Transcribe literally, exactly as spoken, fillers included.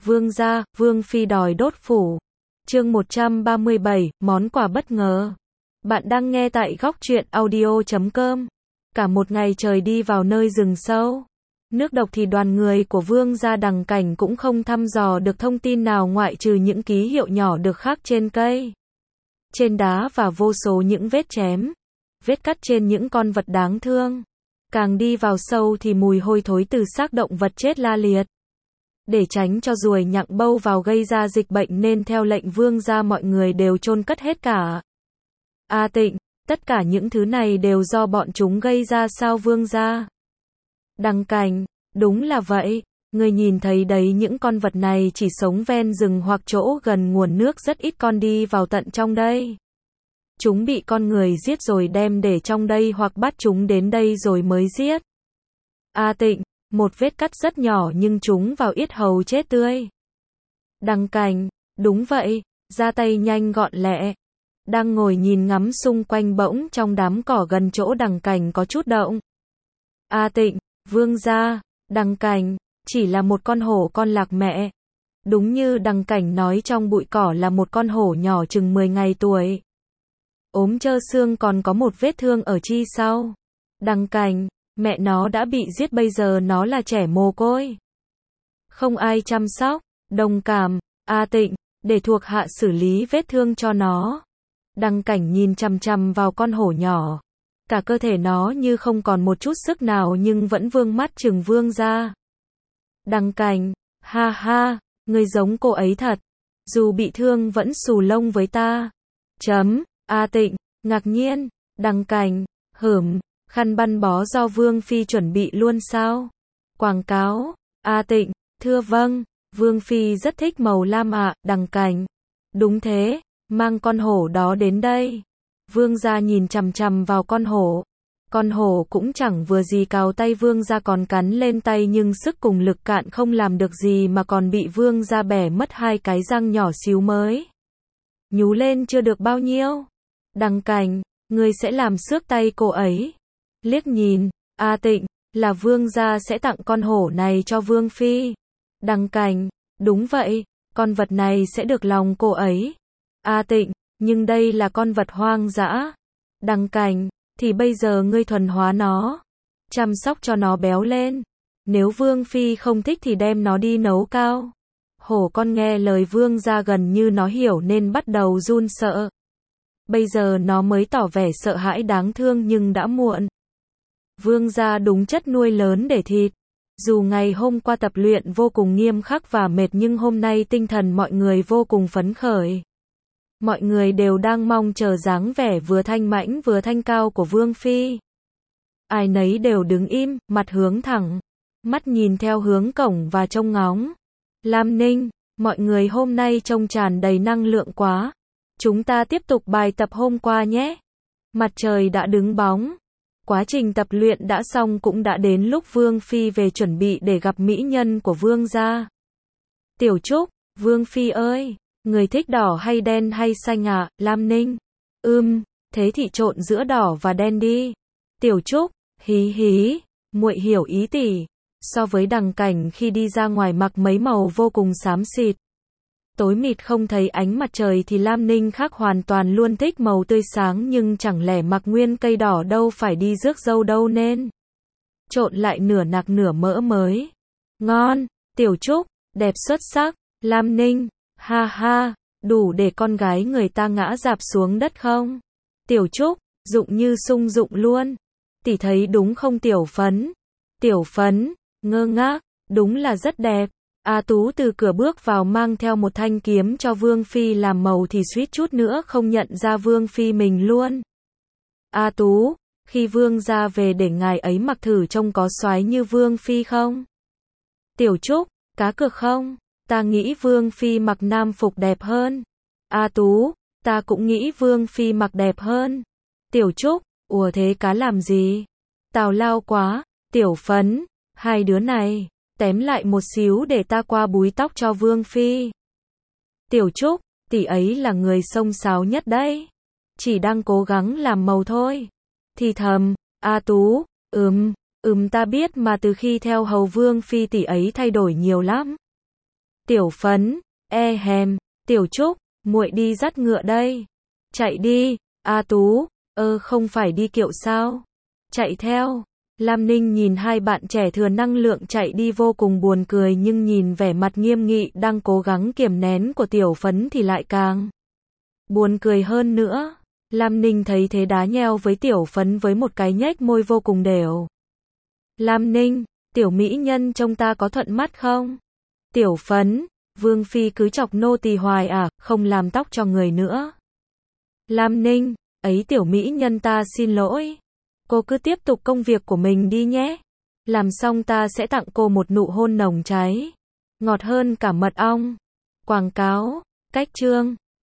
Vương gia, Vương phi đòi đốt phủ. Chương một trăm ba mươi bảy, món quà bất ngờ. Bạn đang nghe tại góc truyện audio chấm com. Cả một ngày trời đi vào nơi rừng sâu. Nước độc thì đoàn người của Vương gia Đằng Cảnh cũng không thăm dò được thông tin nào ngoại trừ những ký hiệu nhỏ được khắc trên cây, trên đá và vô số những vết chém, vết cắt trên những con vật đáng thương. Càng đi vào sâu thì mùi hôi thối từ xác động vật chết la liệt. Để tránh cho ruồi nhặng bâu vào gây ra dịch bệnh nên theo lệnh Vương gia mọi người đều chôn cất hết cả. A Tịnh, tất cả những thứ này đều do bọn chúng gây ra sao Vương gia? Đằng Cảnh, đúng là vậy, người nhìn thấy đấy, những con vật này chỉ sống ven rừng hoặc chỗ gần nguồn nước, rất ít con đi vào tận trong đây. Chúng bị con người giết rồi đem để trong đây hoặc bắt chúng đến đây rồi mới giết. A Tịnh, một vết cắt rất nhỏ nhưng chúng vào yết hầu chết tươi. Đằng Cảnh, đúng vậy, ra tay nhanh gọn lẹ. Đang ngồi nhìn ngắm xung quanh bỗng trong đám cỏ gần chỗ Đằng Cảnh có chút động. A Tịnh, Vương gia, Đằng Cảnh, chỉ là một con hổ con lạc mẹ. Đúng như Đằng Cảnh nói, trong bụi cỏ là một con hổ nhỏ chừng mười ngày tuổi. Ốm trơ xương, còn có một vết thương ở chi sau. Đằng Cảnh, mẹ nó đã bị giết, bây giờ nó là trẻ mồ côi, không ai chăm sóc. Đồng cảm, A Tịnh, để thuộc hạ xử lý vết thương cho nó. Đằng Cảnh nhìn chằm chằm vào con hổ nhỏ. Cả cơ thể nó như không còn một chút sức nào nhưng vẫn vương mắt chừng Vương gia. Đằng Cảnh, ha ha, ngươi giống cô ấy thật. Dù bị thương vẫn xù lông với ta. Chấm, A Tịnh, ngạc nhiên. Đằng Cảnh, hửm, khăn băng bó do Vương phi chuẩn bị luôn sao? Quảng cáo, A Tịnh, thưa vâng, Vương phi rất thích màu lam ạ. Đằng Cảnh, đúng thế, mang con hổ đó đến đây. Vương gia nhìn chằm chằm vào con hổ. Con hổ cũng chẳng vừa gì cào tay Vương gia, còn cắn lên tay nhưng sức cùng lực cạn không làm được gì mà còn bị Vương gia bẻ mất hai cái răng nhỏ xíu mới nhú lên chưa được bao nhiêu. Đằng Cảnh, ngươi sẽ làm xước tay cô ấy. Liếc nhìn, A Tịnh, là Vương gia sẽ tặng con hổ này cho Vương phi. Đằng Cảnh, đúng vậy, con vật này sẽ được lòng cô ấy. A Tịnh, nhưng đây là con vật hoang dã. Đằng Cảnh, thì bây giờ ngươi thuần hóa nó, chăm sóc cho nó béo lên. Nếu Vương phi không thích thì đem nó đi nấu cao. Hổ con nghe lời Vương gia gần như nó hiểu nên bắt đầu run sợ. Bây giờ nó mới tỏ vẻ sợ hãi đáng thương nhưng đã muộn. Vương gia đúng chất nuôi lớn để thịt. Dù ngày hôm qua tập luyện vô cùng nghiêm khắc và mệt nhưng hôm nay tinh thần mọi người vô cùng phấn khởi. Mọi người đều đang mong chờ dáng vẻ vừa thanh mãnh vừa thanh cao của Vương phi. Ai nấy đều đứng im, mặt hướng thẳng, mắt nhìn theo hướng cổng và trông ngóng. Lam Ninh, mọi người hôm nay trông tràn đầy năng lượng quá. Chúng ta tiếp tục bài tập hôm qua nhé. Mặt trời đã đứng bóng. Quá trình tập luyện đã xong, cũng đã đến lúc Vương phi về chuẩn bị để gặp mỹ nhân của Vương gia. Tiểu Trúc, Vương phi ơi, người thích đỏ hay đen hay xanh ạ? À? Lam Ninh, ưm, thế thì trộn giữa đỏ và đen đi. Tiểu Trúc, hí hí, muội hiểu ý tỷ. So với Đằng Cảnh khi đi ra ngoài mặc mấy màu vô cùng xám xịt, tối mịt không thấy ánh mặt trời thì Lam Ninh khác hoàn toàn, luôn thích màu tươi sáng nhưng chẳng lẽ mặc nguyên cây đỏ đâu phải đi rước dâu đâu nên trộn lại nửa nạc nửa mỡ mới ngon. Tiểu Trúc, đẹp xuất sắc. Lam Ninh, ha ha, đủ để con gái người ta ngã rạp xuống đất không? Tiểu Trúc, dụng như sung dụng luôn. Tỷ thấy đúng không Tiểu Phấn? Tiểu Phấn, ngơ ngác, đúng là rất đẹp. A Tú từ cửa bước vào mang theo một thanh kiếm cho Vương phi làm màu thì suýt chút nữa không nhận ra Vương phi mình luôn. A Tú, khi Vương gia về để ngài ấy mặc thử trông có soái như Vương phi không? Tiểu Trúc, cá cược không? Ta nghĩ Vương phi mặc nam phục đẹp hơn. A Tú, ta cũng nghĩ Vương phi mặc đẹp hơn. Tiểu Trúc, ủa thế cá làm gì? Tào lao quá. Tiểu Phấn, hai đứa này, tém lại một xíu để ta qua búi tóc cho Vương phi. Tiểu Trúc, tỷ ấy là người xông xáo nhất đấy. Chỉ đang cố gắng làm màu thôi. Thì thầm, A Tú, ừm, ừm ta biết mà, từ khi theo hầu Vương phi tỷ ấy thay đổi nhiều lắm. Tiểu Phấn, e hèm, Tiểu Trúc, muội đi dắt ngựa đây. Chạy đi, A Tú, ơ không phải đi kiệu sao? Chạy theo. Lam Ninh nhìn hai bạn trẻ thừa năng lượng chạy đi vô cùng buồn cười, nhưng nhìn vẻ mặt nghiêm nghị đang cố gắng kiềm nén của Tiểu Phấn thì lại càng buồn cười hơn nữa. Lam Ninh thấy thế đá nheo với Tiểu Phấn với một cái nhếch môi vô cùng đều. Lam Ninh, tiểu mỹ nhân trông ta có thuận mắt không? Tiểu Phấn, Vương Phi cứ chọc nô tỳ hoài à, không làm tóc cho người nữa. Lam Ninh, ấy tiểu mỹ nhân ta xin lỗi. Cô cứ tiếp tục công việc của mình đi nhé. Làm xong ta sẽ tặng cô một nụ hôn nồng cháy. Ngọt hơn cả mật ong. Quảng cáo, cách chương.